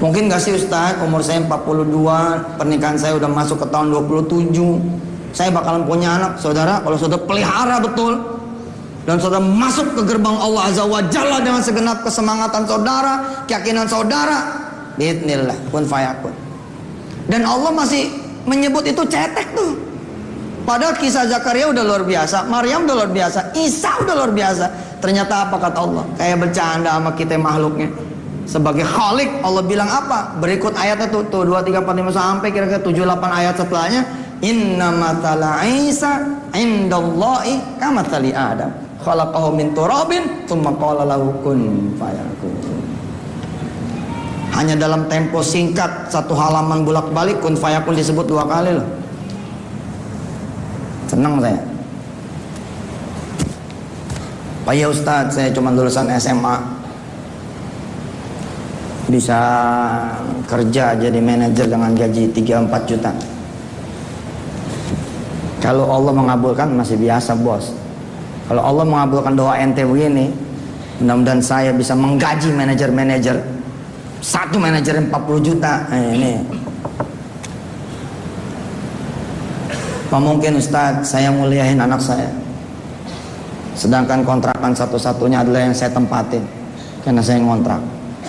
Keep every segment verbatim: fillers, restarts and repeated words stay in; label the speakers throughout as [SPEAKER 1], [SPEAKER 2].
[SPEAKER 1] Mungkin gak sih Ustaz, umur saya empat puluh dua, pernikahan saya udah masuk ke tahun dua puluh tujuh, saya bakalan punya anak. Saudara, kalau saudara pelihara betul dan saudara masuk ke gerbang Allah Azza wa Jalla dengan segenap kesemangatan saudara, keyakinan saudara, bismillah, kun fayakun. Dan Allah masih menyebut itu cetek tuh. Padahal kisah Zakaria udah luar biasa, Maryam udah luar biasa, Isa udah luar biasa. Ternyata apa kata Allah? Kayak bercanda sama kita makhluknya. Sebagai Khalik, Allah bilang apa? Berikut ayatnya tuh, tuh dua, tiga, empat, lima sampai kira-kira tujuh, delapan ayat setelahnya. Inna matala Isa indallahi kamatali Adam. Khalaqahu min turabin tsumma qala lahu kun fayakun. Hanya dalam tempo singkat satu halaman bolak-balik kun fayakun disebut dua kali loh. Senang saya. Pak ya Ustadz, saya cuma lulusan S M A, bisa kerja jadi manajer dengan gaji tiga empat juta. Kalau Allah mengabulkan masih biasa bos. Kalau Allah mengabulkan doa ente begini, mudah-mudahan saya bisa menggaji manajer-manajer. Satu manajer empat puluh juta. Nah, ini. Apa mungkin Ustadz saya muliahin anak saya, sedangkan kontrakan satu-satunya adalah yang saya tempatin karena saya ngontrak.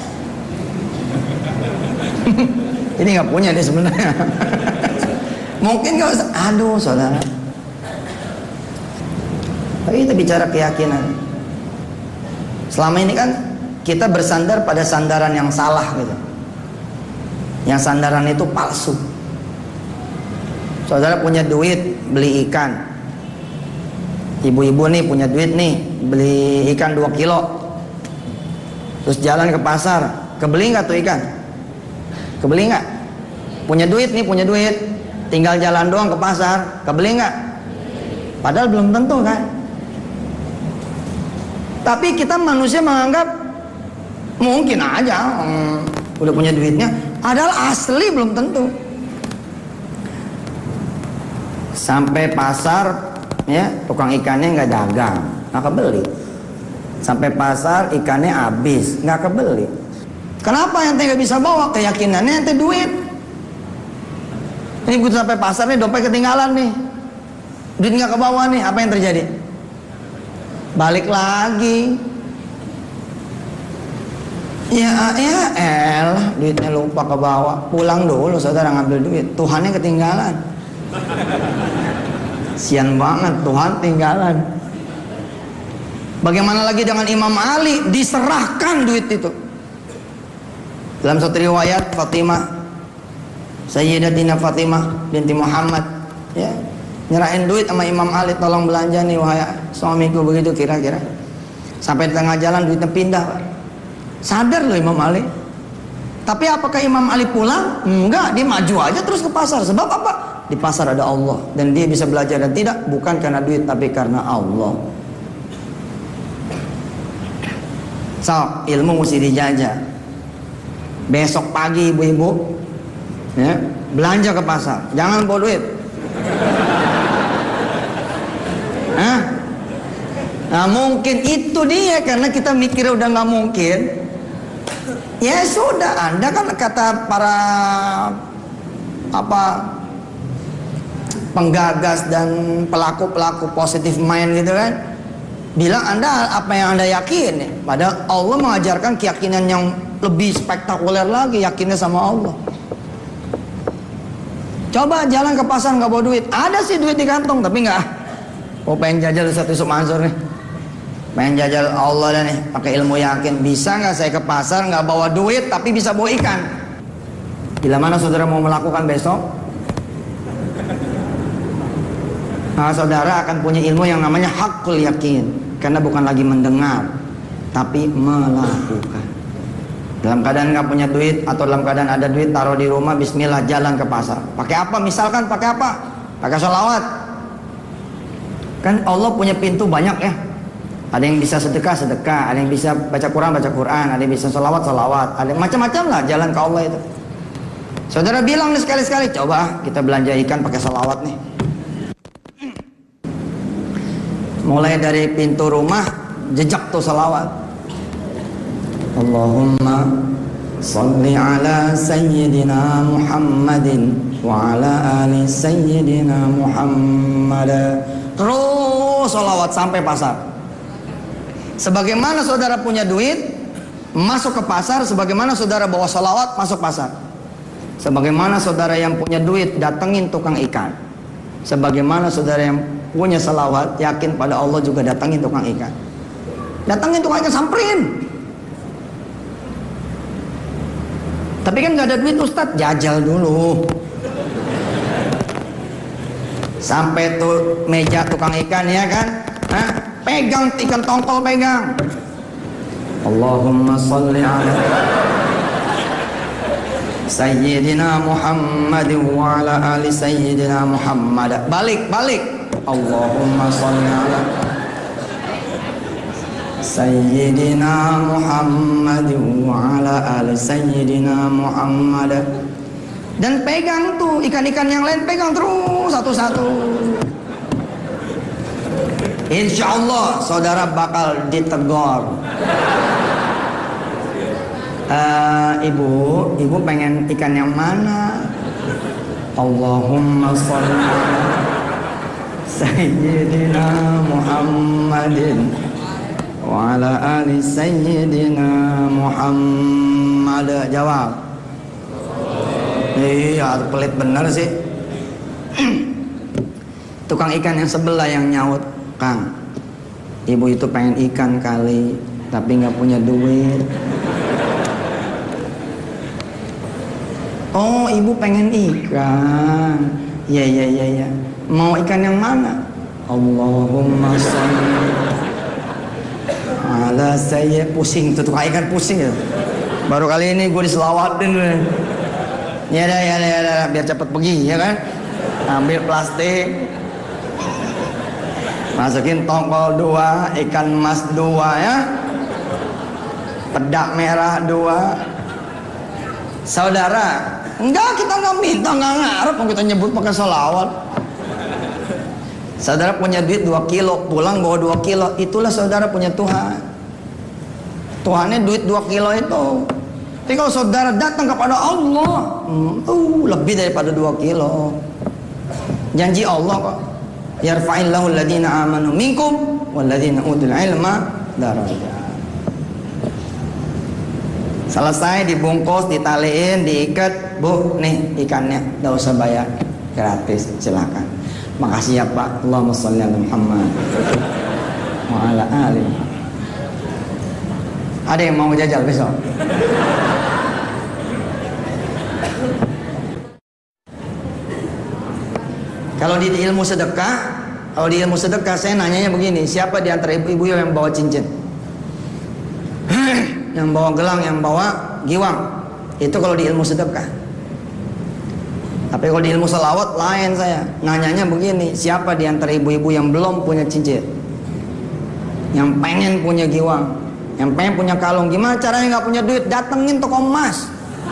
[SPEAKER 1] Ini nggak punya dia sebenarnya. Mungkin nggak usah. Aduh saudara. Tapi kita bicara keyakinan. Selama ini kan kita bersandar pada sandaran yang salah gitu. Yang sandaran itu palsu. Saudara punya duit beli ikan. Ibu-ibu nih punya duit nih beli ikan dua kilo. Terus jalan ke pasar, kebeli nggak tuh ikan? Kebeli nggak? Punya duit nih, punya duit, tinggal jalan doang ke pasar, kebeli nggak? Padahal belum tentu kan. Tapi kita manusia menganggap mungkin aja, hmm, udah punya duitnya, padahal asli belum tentu. Sampai pasar, ya tukang ikannya nggak dagang, nggak kebeli. Sampai pasar ikannya habis, nggak kebeli. Kenapa ente nggak bisa bawa? Keyakinannya ente duit. Ini begitu sampai pasar nih, dompet ketinggalan nih, duit nggak kebawa nih, apa yang terjadi? Balik lagi. Ya, ya, el, duitnya lupa kebawa. Pulang dulu, saudara ngambil duit. Tuhannya ketinggalan. Sian banget, Tuhan tinggalan. Bagaimana lagi dengan Imam Ali? Diserahkan duit itu. Dalam satu riwayat Fatimah, Sayyidatina Fatimah binti Muhammad, ya, nyerahin duit sama Imam Ali, tolong belanja nih wahai suamiku, begitu kira-kira. Sampai di tengah jalan duitnya pindah, Pak. Sadar loh Imam Ali. Tapi apakah Imam Ali pulang? Enggak, dia maju aja terus ke pasar. Sebab apa? Di pasar ada Allah dan dia bisa belajar, dan tidak bukan karena duit tapi karena Allah. So, ilmu mesti dijajah. Besok pagi ibu-ibu, ya, belanja ke pasar, jangan bawa duit. Hah? Nah mungkin itu dia, karena kita mikir udah nggak mungkin. Ya sudah, Anda kan kata para apa penggagas dan pelaku-pelaku positive mind gitu kan, bilang Anda apa yang Anda yakin. Padahal Allah mengajarkan keyakinan yang lebih spektakuler lagi, yakinnya sama Allah. Coba jalan ke pasar nggak bawa duit, ada sih duit di kantong tapi nggak. Oh pengen jajal satu Yusuf Mansur nih, pengen jajal Allah dan nih pakai ilmu yakin. Bisa nggak saya ke pasar nggak bawa duit tapi bisa bawa ikan? Bila mana saudara mau melakukan besok? Nah, saudara akan punya ilmu yang namanya hakul yakin, karena bukan lagi mendengar tapi melakukan. Dalam keadaan nggak punya duit atau dalam keadaan ada duit, taruh di rumah, bismillah jalan ke pasar. Pakai apa? Misalkan pakai apa? Pakai sholawat. Kan Allah punya pintu banyak ya. Ada yang bisa sedekah, sedekah. Ada yang bisa baca Quran, baca Quran. Ada yang bisa sholawat, sholawat. Ada macam-macam lah jalan ke Allah itu. Saudara bilang nih sekali-sekali, coba kita belanja ikan pakai sholawat nih. Mulai dari pintu rumah, jejak tuh sholawat. Allahumma Salli ala sayyidina Muhammadin wa ala ali sayyidina Muhammad. Terus sholawat sampai pasar. Sebagaimana saudara punya duit, masuk ke pasar. Sebagaimana saudara bawa sholawat, masuk pasar. Sebagaimana saudara yang punya duit, datengin tukang ikan. Sebagaimana saudara yang punya sholawat, yakin pada Allah juga datengin tukang ikan. Datengin tukang ikan, samperin. Tapi kan gak ada duit Ustadz, jajal dulu. Sampai tuh meja tukang ikan ya kan, Hah? Pegang ikan tongkol, pegang. Allahumma sholli ala Sayyidina Muhammad wa ala ali Sayyidina Muhammad. Balik, balik. Allahumma sholli ala Sayyidina Muhammad wa ala ali Sayyidina Muhammad. Dan pegang tuh ikan-ikan yang lain, pegang terus satu-satu. Insya Allah saudara bakal ditegur. Uh, ibu, ibu pengen ikan yang mana? Allahumma sholli ala Sayyidina Muhammadin wa ala ali Sayyidina Muhammad. Jawab. Iya, pelit bener sih. Tukang ikan yang sebelah yang nyaut, Kang, ibu itu pengen ikan kali, tapi nggak punya duit. Oh, ibu pengen ikan. Ya ya ya ya. Mau ikan yang mana? Allahumma sholli ala Sayyid. Pusing tuh tukang ikan, pusing ya. Baru kali ini gue diselawatin. Ya dah, ya dah, ya dah, biar cepet pergi, ya kan? Ambil plastik, masukin tongkol dua, ikan emas dua, ya, pedak merah dua. Saudara, enggak, kita nggak minta, nggak ngarep, kita nyebut pakai sholawat. Saudara punya duit dua kilo, pulang bawa dua kilo, itulah saudara punya Tuhan. Tuhannya duit dua kilo itu. Tapi kalau saudara datang kepada Allah, hmm, uh, lebih daripada dua kilo. Janji Allah kok. Yarfa'illahu alladhina amanu minkum walladhina utul ilma darajat. Selesai dibungkus, ditaliin, diikat, Bu, nih ikannya, enggak usah bayar, gratis, silakan. Makasih ya Pak. Allahumma sholli ala Muhammad wa ala ali. Ada yang mau jajal besok? Kalau di ilmu sedekah, kalau di ilmu sedekah saya nanyanya begini, siapa di antara ibu-ibu yang bawa cincin? Yang bawa gelang, yang bawa giwang. Itu kalau di ilmu sedekah. Tapi kalau di ilmu selawat lain saya. Nanyanya begini, siapa di antara ibu-ibu yang belum punya cincin? Yang pengen punya giwang, yang pengen punya kalung. Gimana caranya nggak punya duit? Datengin toko emas.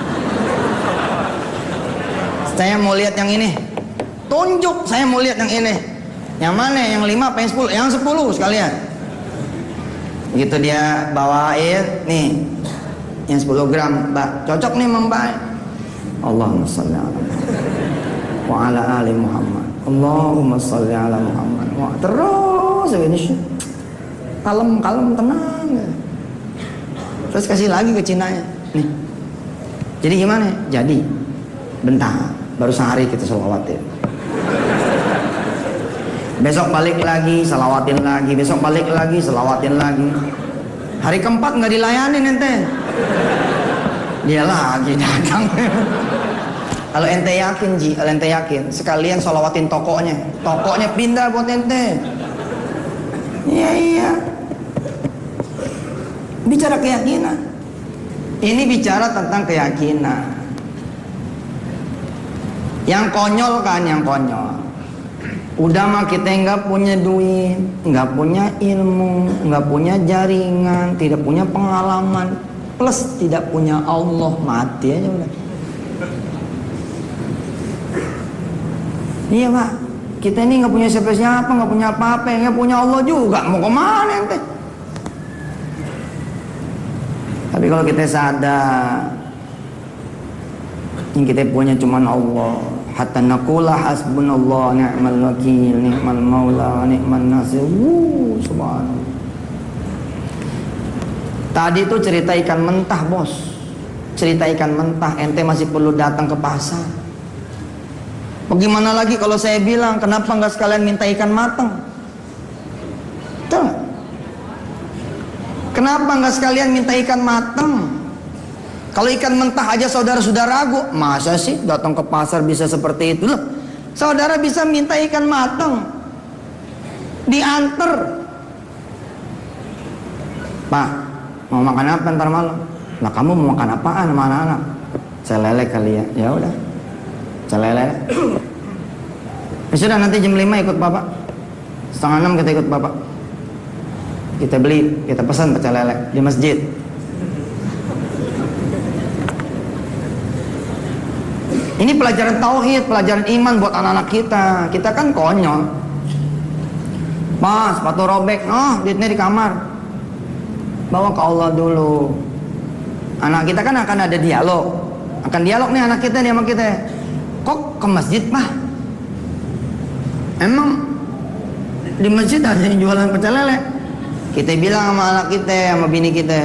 [SPEAKER 1] Saya mau lihat yang ini. Tunjuk, saya mau lihat yang ini. Yang mana? Yang lima apa yang sepuluh? Yang sepuluh sekalian. Begitu dia bawain, nih yang sepuluh gram, Mbak, cocok nih Mbak. Allahumma sholli ala Muhammad wa ala ali Muhammad. Allahumma sholli ala Muhammad. Wah, terus ini kalem, kalem, tenang. Terus kasih lagi ke Cinanya. Nih. Jadi gimana? Jadi bentar, baru sehari kita selawatin. Besok balik lagi, selawatin lagi. Besok balik lagi, selawatin lagi. Hari keempat nggak dilayanin ente. Dia lagi datang. Kalau ente yakin Ji, kalau ente yakin, sekalian selawatin tokonya. Tokonya pindah buat ente. Iya iya. Bicara keyakinan. Ini bicara tentang keyakinan. Yang konyol kan, yang konyol. Udah mah kita nggak punya duit, nggak punya ilmu, nggak punya jaringan, tidak punya pengalaman, plus tidak punya Allah, mati aja udah. Iya Pak, kita ini nggak punya siapa-siapa, nggak punya apa-apa, nggak punya Allah juga, mau kemana ente? Tapi kalau kita sadar, Yang kita punya cuman Allah. Hatta naqula hasbunallah ni'mal wakil, ni'mal maula, ni'man nasir. Wuh, subhanallah. Tadi itu cerita ikan mentah, bos. Cerita ikan mentah, ente masih perlu datang ke pasar. Bagaimana lagi kalau saya bilang, kenapa nggak sekalian minta ikan matang? Betul nggak? Kenapa nggak sekalian minta ikan matang? Kalau ikan mentah aja saudara sudah ragu, masa sih datang ke pasar bisa seperti itu? Loh, saudara bisa minta ikan matang, diantar. Pak, mau makan apa ntar malam? Nah, kamu mau makan apaan sama anak-anak? Celele kali ya. Ya udah, celele. Ya sudah, nanti jam lima ikut bapak. Setengah enam kita ikut bapak. Kita beli, kita pesan pecel lele di masjid. Ini pelajaran tauhid, pelajaran iman buat anak-anak kita. Kita kan konyol. Mas, sepatu robek, oh duitnya di kamar. Bawa ke Allah dulu. Anak kita kan akan ada dialog. Akan dialog nih anak kita nih sama kita. Kok ke masjid, Pak? Emang di masjid ada yang jualan pecel lele? Kita bilang sama anak kita, sama bini kita,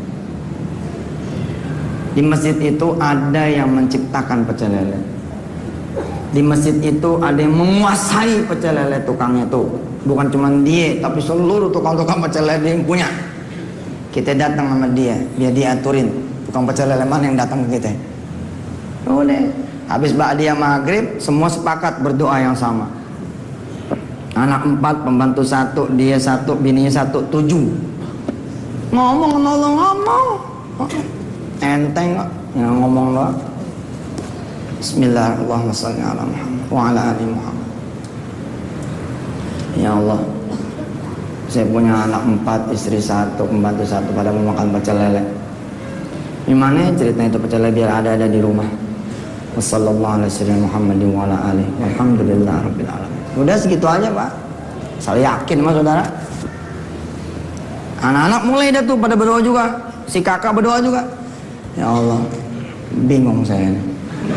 [SPEAKER 1] di masjid itu ada yang menciptakan pecel lele. Di masjid itu ada yang menguasai pecel lele tukangnya tuh. Bukan cuma dia, tapi seluruh tukang-tukang pecel lele yang punya. Kita datang sama dia, biar dia aturin tukang pecel lele mana yang datang ke kita. Udah, habis ba'diyah maghrib, semua sepakat berdoa yang sama. Anak empat, pembantu satu, dia satu, bininya satu, tujuh. Ngomong, nolong, ngomong. Enteng kok, yang ngomong doang. Bismillahirrahmanirrahim. Wa ala ali Muhammad. Ya Allah, saya punya anak empat, istri satu, pembantu satu, pada mau makan pecel lele. Gimana ceritanya itu pecel lele biar ada-ada di rumah. Wassallallahu alaihi Muhammadin wa ala alihi. Walhamdulillah rabbil alamin. Udah segitu aja, Pak. Saya yakin sama saudara. Anak-anak mulai dah tuh pada berdoa juga. Si kakak berdoa juga. Ya Allah, bingung saya nih.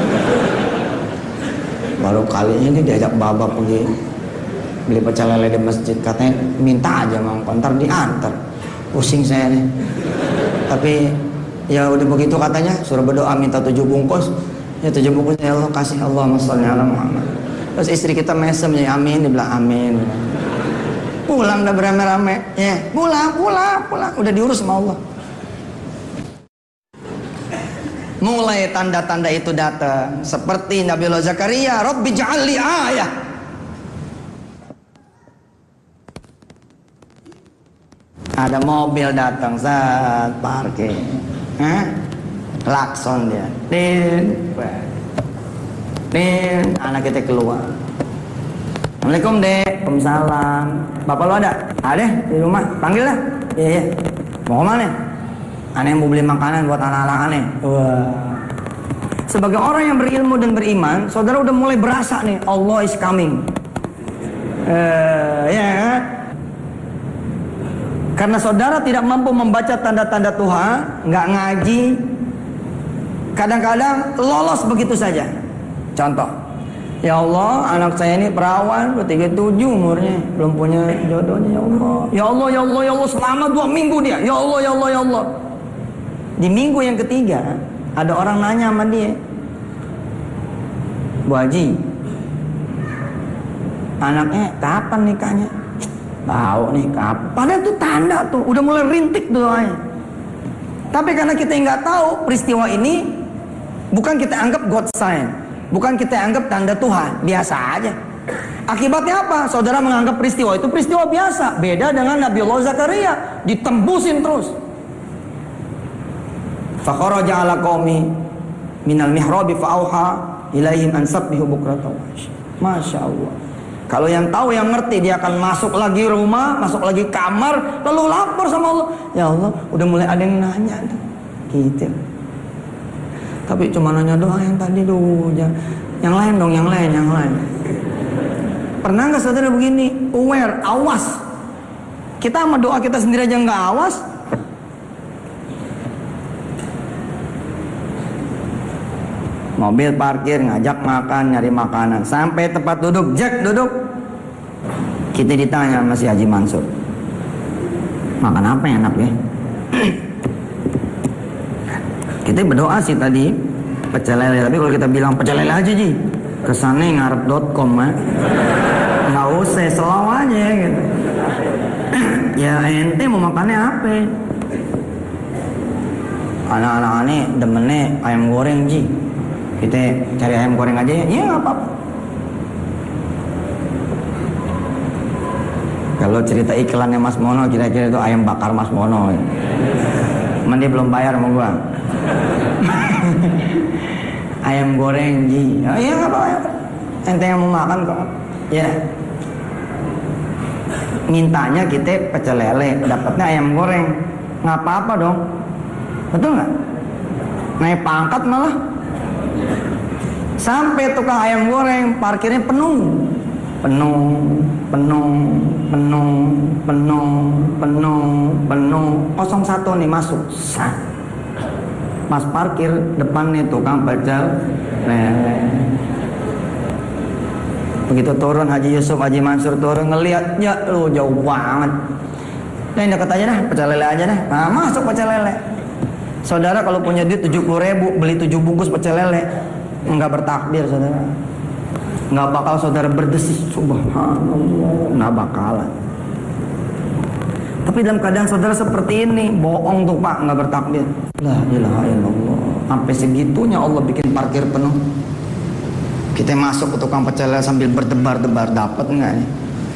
[SPEAKER 1] Baru kali ini diajak baba pergi beli pecel lele di masjid, katanya minta aja mang, ntar diantar. Pusing saya nih. Tapi ya udah begitu katanya, suruh berdoa minta tujuh bungkus. Ya tujuh bungkus, ya Allah kasih, Allahumma sholli ala Muhammad. Terus istri kita mesem ya, amin, dia bilang amin. Pulang udah beramai-ramai, ya pulang, pulang, pulang, udah diurus sama Allah. Mulai tanda-tanda itu datang, seperti Nabiullah Zakaria, Rabbi ja'alli ayah. Ada mobil datang, saat parkir, Hah? klakson dia, din, din, anak kita keluar. Assalamualaikum dek, waalaikumsalam. Bapak lo ada? Ada di rumah, panggil lah. Iya iya. Mau kemana? Aneh mau beli makanan buat anak-anak aneh. Wah. Sebagai orang yang berilmu dan beriman, saudara udah mulai berasa nih, Allah is coming. Uh, ya kan? Karena saudara tidak mampu membaca tanda-tanda Tuhan, nggak ngaji, kadang-kadang lolos begitu saja. Contoh, ya Allah, anak saya ini perawan, udah tiga puluh tujuh umurnya, belum punya jodohnya. Ya Allah, ya Allah, ya Allah, ya Allah, selama dua minggu dia. Ya Allah, ya Allah, ya Allah. Di minggu yang ketiga, ada orang nanya sama dia, Bu Haji, anaknya kapan nikahnya? Tahu nih kapan. Padahal itu tanda tuh, udah mulai rintik doanya. Tapi karena kita nggak tahu peristiwa ini, bukan kita anggap God sign, bukan kita anggap tanda Tuhan, biasa aja. Akibatnya apa? Saudara menganggap peristiwa itu peristiwa biasa. Beda dengan Nabiullah Zakaria, ditembusin terus. Fakharaja ala qaumi minal mihrabi fa'auha ilaihim an sabbihu bukratan. Masya Allah. Kalau yang tahu, yang ngerti, dia akan masuk lagi rumah, masuk lagi kamar, lalu lapor sama Allah. Ya Allah, udah mulai ada yang nanya tuh. Gitu. Tapi cuma nanya doang yang tadi dulu. Yang lain dong, yang lain, yang lain. Pernah nggak saudara begini? Aware, awas. Kita sama doa kita sendiri aja nggak awas. Mobil parkir, ngajak makan, nyari makanan. Sampai tempat duduk, Jack duduk. Kita ditanya sama si Haji Mansur, makan apa yang enak ya? Kita berdoa sih tadi pecel lele, tapi kalau kita bilang pecel lele aja Ji, kesannya ngarep dot com ya. Nggak usah, selaw aja gitu. Ya ente mau makannya apa? Anak-anak ini demennya ayam goreng Ji, kita cari ayam goreng aja ya. Iya nggak apa-apa. Kalau cerita iklannya Mas Mono, kira-kira itu ayam bakar Mas Mono. Cuman dia belum bayar sama gua. Ayam goreng Ji. Oh iya nggak apa-apa. Ente yang mau makan kok. Ya. Mintanya kita pecel lele, dapatnya ayam goreng. Nggak apa-apa dong. Betul nggak? Naik pangkat malah. Sampai tukang ayam goreng parkirnya penuh. Penuh, penuh, penuh, penuh, penuh, penuh. nol satu nih masuk. Sat. Mas parkir depan nih tukang pecel lele. Begitu turun Haji Yusuf, Haji Mansur turun ngelihat, ya lu jauh banget. Nah deket aja dah, pecel lele aja dah. Nah masuk pecel lele. Saudara kalau punya duit tujuh puluh ribu beli tujuh bungkus pecel lele, enggak bertakbir saudara. Enggak bakal saudara berdesis, subhanallah, enggak bakalan. Tapi dalam keadaan saudara seperti ini, bohong tuh Pak, enggak bertakbir. La ilaha illallah. Sampai segitunya Allah bikin parkir penuh. Kita masuk ke tukang pecel lele sambil berdebar-debar, dapat enggak nih?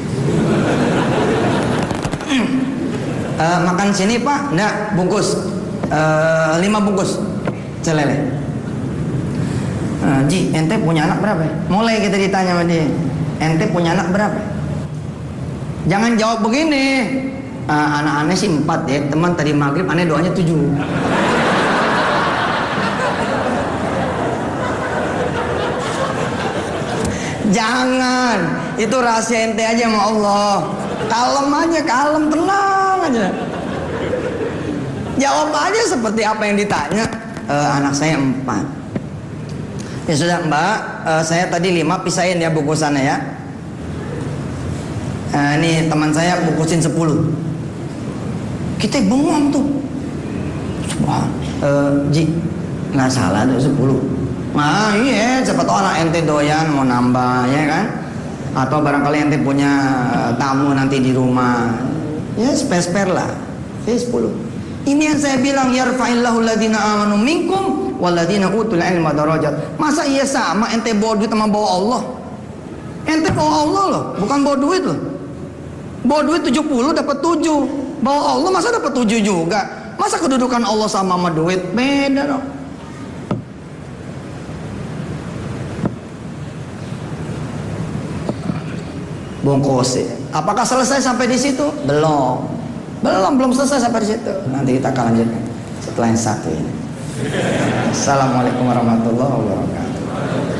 [SPEAKER 1] uh, makan sini Pak, enggak, bungkus uh, lima bungkus pecel lele. Uh, Ji, ente punya anak berapa? Mulai kita ditanya sama dia, ente punya anak berapa? Jangan jawab begini, uh, anak aneh sih empat ya, teman tadi maghrib aneh doanya tujuh. Jangan, itu rahasia ente aja sama Allah. Kalem aja, kalem, tenang aja. Jawab aja seperti apa yang ditanya. E, anak saya empat. Ya sudah Mbak, e, saya tadi lima, pisahin ya bungkusannya ya. E, ini teman saya bungkusin sepuluh. Kita bengong tuh. Wah, e, Ji, nggak salah tuh sepuluh. Nah iya, siapa tahu anak ente doyan mau nambah ya kan, atau barangkali ente punya tamu nanti di rumah, ya spare-spare lah. Ya sepuluh. Ini yang saya bilang, yarfa'illahu alladhina amanu minkum walladhina utul ilma darajat. Masa iya sama ente bawa duit sama bawa Allah? Ente bawa Allah loh, bukan bawa duit loh. Bawa duit tujuh puluh dapat tujuh, bawa Allah masa dapat tujuh juga? Masa kedudukan Allah sama sama duit? Beda dong. Bungkusin. Apakah selesai sampai di situ? Belum. Belum, belum selesai sampai di situ. Nanti kita akan lanjutkan setelah yang satu ini. Assalamualaikum warahmatullahi wabarakatuh.